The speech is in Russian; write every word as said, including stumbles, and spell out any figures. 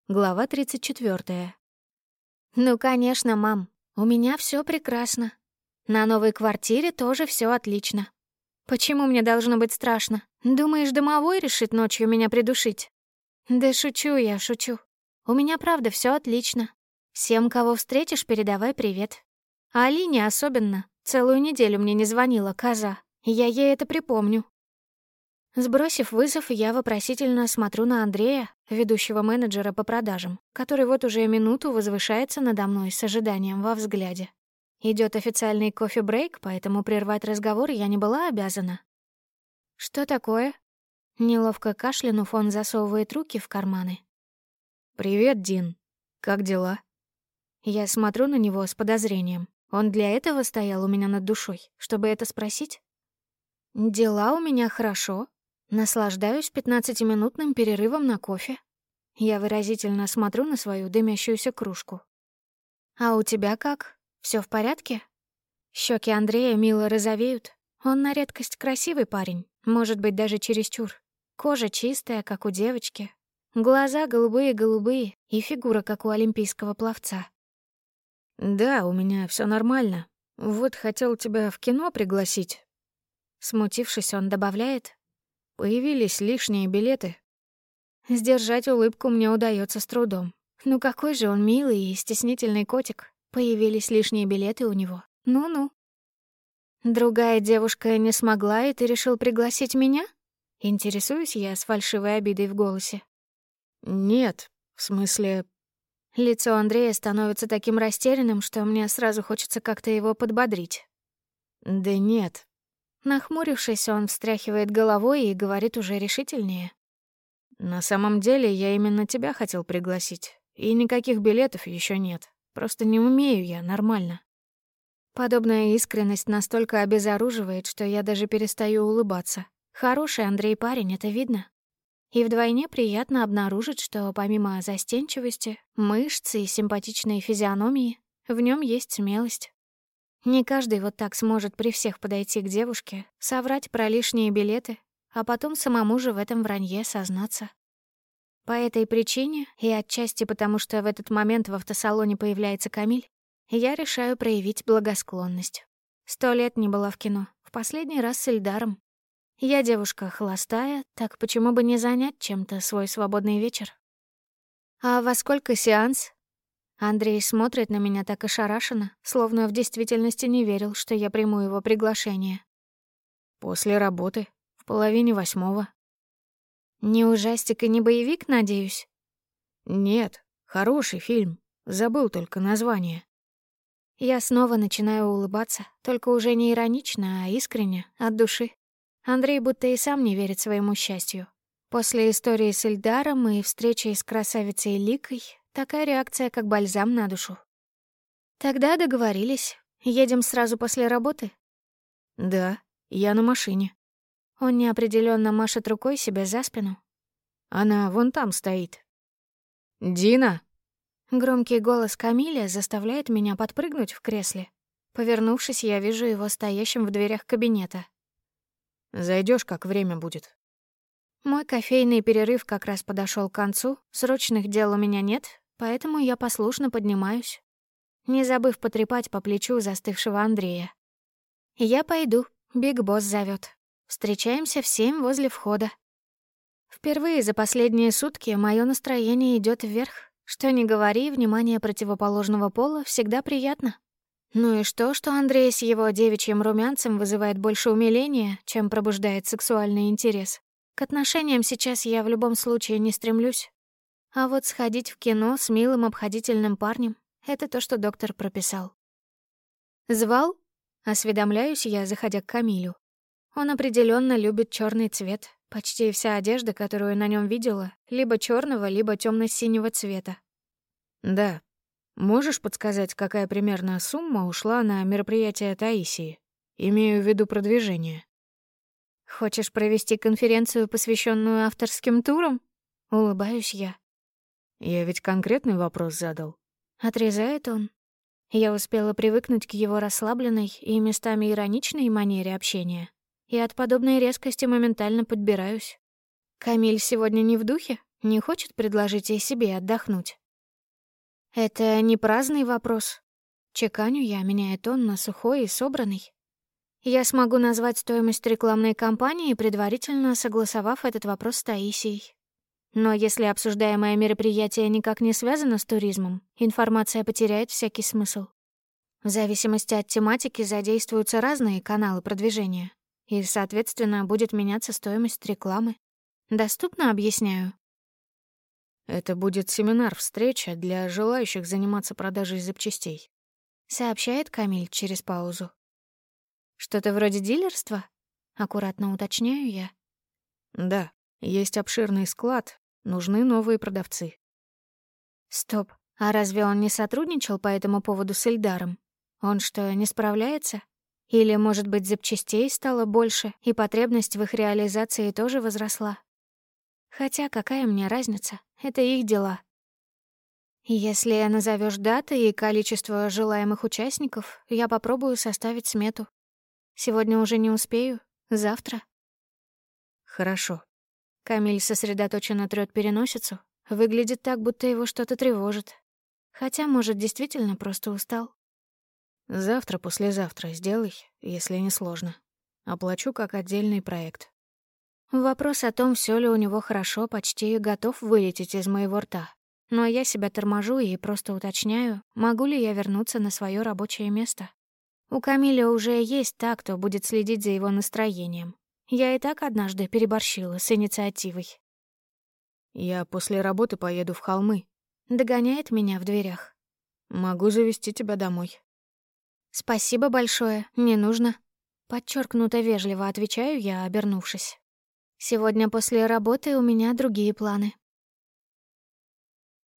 Глава тридцать четвёртая. «Ну, конечно, мам, у меня всё прекрасно. На новой квартире тоже всё отлично. Почему мне должно быть страшно? Думаешь, домовой решит ночью меня придушить?» «Да шучу я, шучу. У меня правда всё отлично. Всем, кого встретишь, передавай привет. А Алине особенно. Целую неделю мне не звонила, коза. Я ей это припомню». Сбросив вызов, я вопросительно смотрю на Андрея, ведущего менеджера по продажам, который вот уже минуту возвышается надо мной с ожиданием во взгляде. Идёт официальный кофе-брейк, поэтому прервать разговор я не была обязана. «Что такое?» Неловко кашлянув, он засовывает руки в карманы. «Привет, Дин. Как дела?» Я смотрю на него с подозрением. Он для этого стоял у меня над душой, чтобы это спросить? «Дела у меня хорошо. Наслаждаюсь пятнадцатиминутным перерывом на кофе». Я выразительно смотрю на свою дымящуюся кружку. «А у тебя как? Всё в порядке?» Щеки Андрея мило розовеют. Он на редкость красивый парень, может быть, даже чересчур. Кожа чистая, как у девочки. Глаза голубые-голубые и фигура, как у олимпийского пловца. «Да, у меня всё нормально. Вот хотел тебя в кино пригласить». Смутившись, он добавляет: «Появились лишние билеты». Сдержать улыбку мне удаётся с трудом. Ну какой же он милый и стеснительный котик. Появились лишние билеты у него. Ну-ну. Другая девушка не смогла, и ты решил пригласить меня? Интересуюсь я с фальшивой обидой в голосе. «Нет, в смысле...» Лицо Андрея становится таким растерянным, что мне сразу хочется как-то его подбодрить. «Да нет». Нахмурившись, он встряхивает головой и говорит уже решительнее. «На самом деле я именно тебя хотел пригласить. И никаких билетов ещё нет. Просто не умею я нормально». Подобная искренность настолько обезоруживает, что я даже перестаю улыбаться. Хороший Андрей парень, это видно. И вдвойне приятно обнаружить, что помимо застенчивости, мышц и симпатичной физиономии, в нём есть смелость. Не каждый вот так сможет при всех подойти к девушке, соврать про лишние билеты, а потом самому же в этом вранье сознаться. По этой причине, и отчасти потому, что в этот момент в автосалоне появляется Камиль, я решаю проявить благосклонность. Сто лет не была в кино, в последний раз с Эльдаром. Я девушка холостая, так почему бы не занять чем-то свой свободный вечер? «А во сколько сеанс?» Андрей смотрит на меня так ошарашенно, словно в действительности не верил, что я приму его приглашение. «После работы, в половине восьмого». «Не ужастик и не боевик, надеюсь?» «Нет, хороший фильм. Забыл только название». Я снова начинаю улыбаться, только уже не иронично, а искренне, от души. Андрей будто и сам не верит своему счастью. После истории с Эльдаром и встречи с красавицей Ликой такая реакция, как бальзам на душу. «Тогда договорились. Едем сразу после работы?» «Да, я на машине». Он неопределённо машет рукой себе за спину. «Она вон там стоит». «Дина!» Громкий голос Камиля заставляет меня подпрыгнуть в кресле. Повернувшись, я вижу его стоящим в дверях кабинета. «Зайдёшь, как время будет». Мой кофейный перерыв как раз подошёл к концу, срочных дел у меня нет, поэтому я послушно поднимаюсь, не забыв потрепать по плечу застывшего Андрея. «Я пойду, Биг Босс зовёт. Встречаемся в семь возле входа». Впервые за последние сутки моё настроение идёт вверх. Что ни говори, внимание противоположного пола всегда приятно. Ну и что, что Андрей с его девичьим румянцем вызывает больше умиления, чем пробуждает сексуальный интерес. К отношениям сейчас я в любом случае не стремлюсь. А вот сходить в кино с милым обходительным парнем — это то, что доктор прописал. «Звал?» — осведомляюсь я, заходя к Камилю. Он определённо любит чёрный цвет. Почти вся одежда, которую на нём видела, либо чёрного, либо тёмно-синего цвета. «Да. Можешь подсказать, какая примерно сумма ушла на мероприятие Таисии? Имею в виду продвижение». «Хочешь провести конференцию, посвященную авторским турам?» Улыбаюсь я. «Я ведь конкретный вопрос задал». Отрезает он. Я успела привыкнуть к его расслабленной и местами ироничной манере общения, и от подобной резкости моментально подбираюсь. Камиль сегодня не в духе? Не хочет предложить и себе отдохнуть? Это не праздный вопрос. Чеканю я, меняя тон на сухой и собранный. Я смогу назвать стоимость рекламной кампании, предварительно согласовав этот вопрос с Таисией. Но если обсуждаемое мероприятие никак не связано с туризмом, информация потеряет всякий смысл. В зависимости от тематики задействуются разные каналы продвижения, и, соответственно, будет меняться стоимость рекламы. Доступно объясняю? Это будет семинар-встреча для желающих заниматься продажей запчастей, сообщает Камиль через паузу. Что-то вроде дилерства? Аккуратно уточняю я. Да, есть обширный склад, нужны новые продавцы. Стоп, а разве он не сотрудничал по этому поводу с Эльдаром? Он что, не справляется? Или, может быть, запчастей стало больше, и потребность в их реализации тоже возросла? Хотя какая мне разница? Это их дела. Если назовешь даты и количество желаемых участников, я попробую составить смету. Сегодня уже не успею. Завтра. Хорошо. Камиль сосредоточенно трёт переносицу. Выглядит так, будто его что-то тревожит. Хотя, может, действительно просто устал. Завтра-послезавтра сделай, если не сложно. Оплачу как отдельный проект. Вопрос о том, всё ли у него хорошо, почти готов вылететь из моего рта. Но я себя торможу и просто уточняю, могу ли я вернуться на своё рабочее место. У Камиля уже есть та, кто будет следить за его настроением. Я и так однажды переборщила с инициативой. Я после работы поеду в холмы. Догоняет меня в дверях. Могу завезти тебя домой. Спасибо большое, не нужно. Подчеркнуто вежливо отвечаю я, обернувшись. Сегодня после работы у меня другие планы.